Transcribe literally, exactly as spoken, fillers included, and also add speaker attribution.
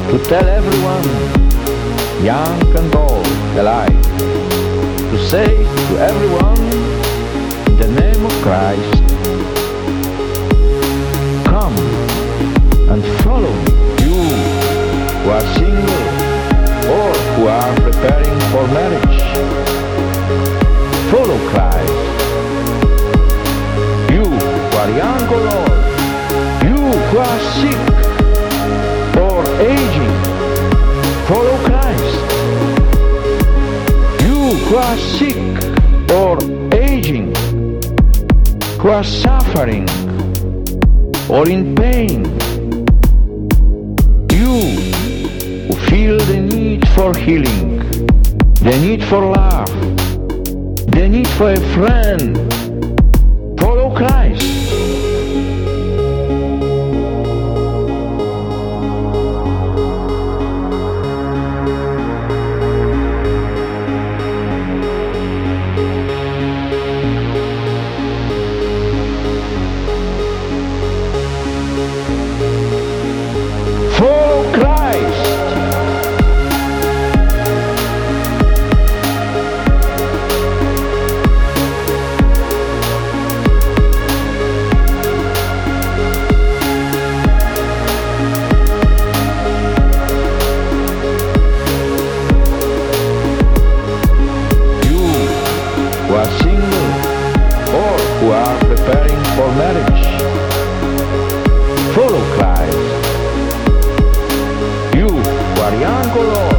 Speaker 1: to tell everyone, young and old alike, to say to everyone, in the name of Christ, come and follow me, you who are single or who are preparing for marriage. Follow Christ. You who are young or old, you who are sick or aging, follow Christ. You who are sick or aging, who are suffering or in pain, you who feel the need for healing, the need for love, the need for a friend, follow Christ. Follow Christ. Who are single or who are preparing for marriage, follow Christ. You who are young or old,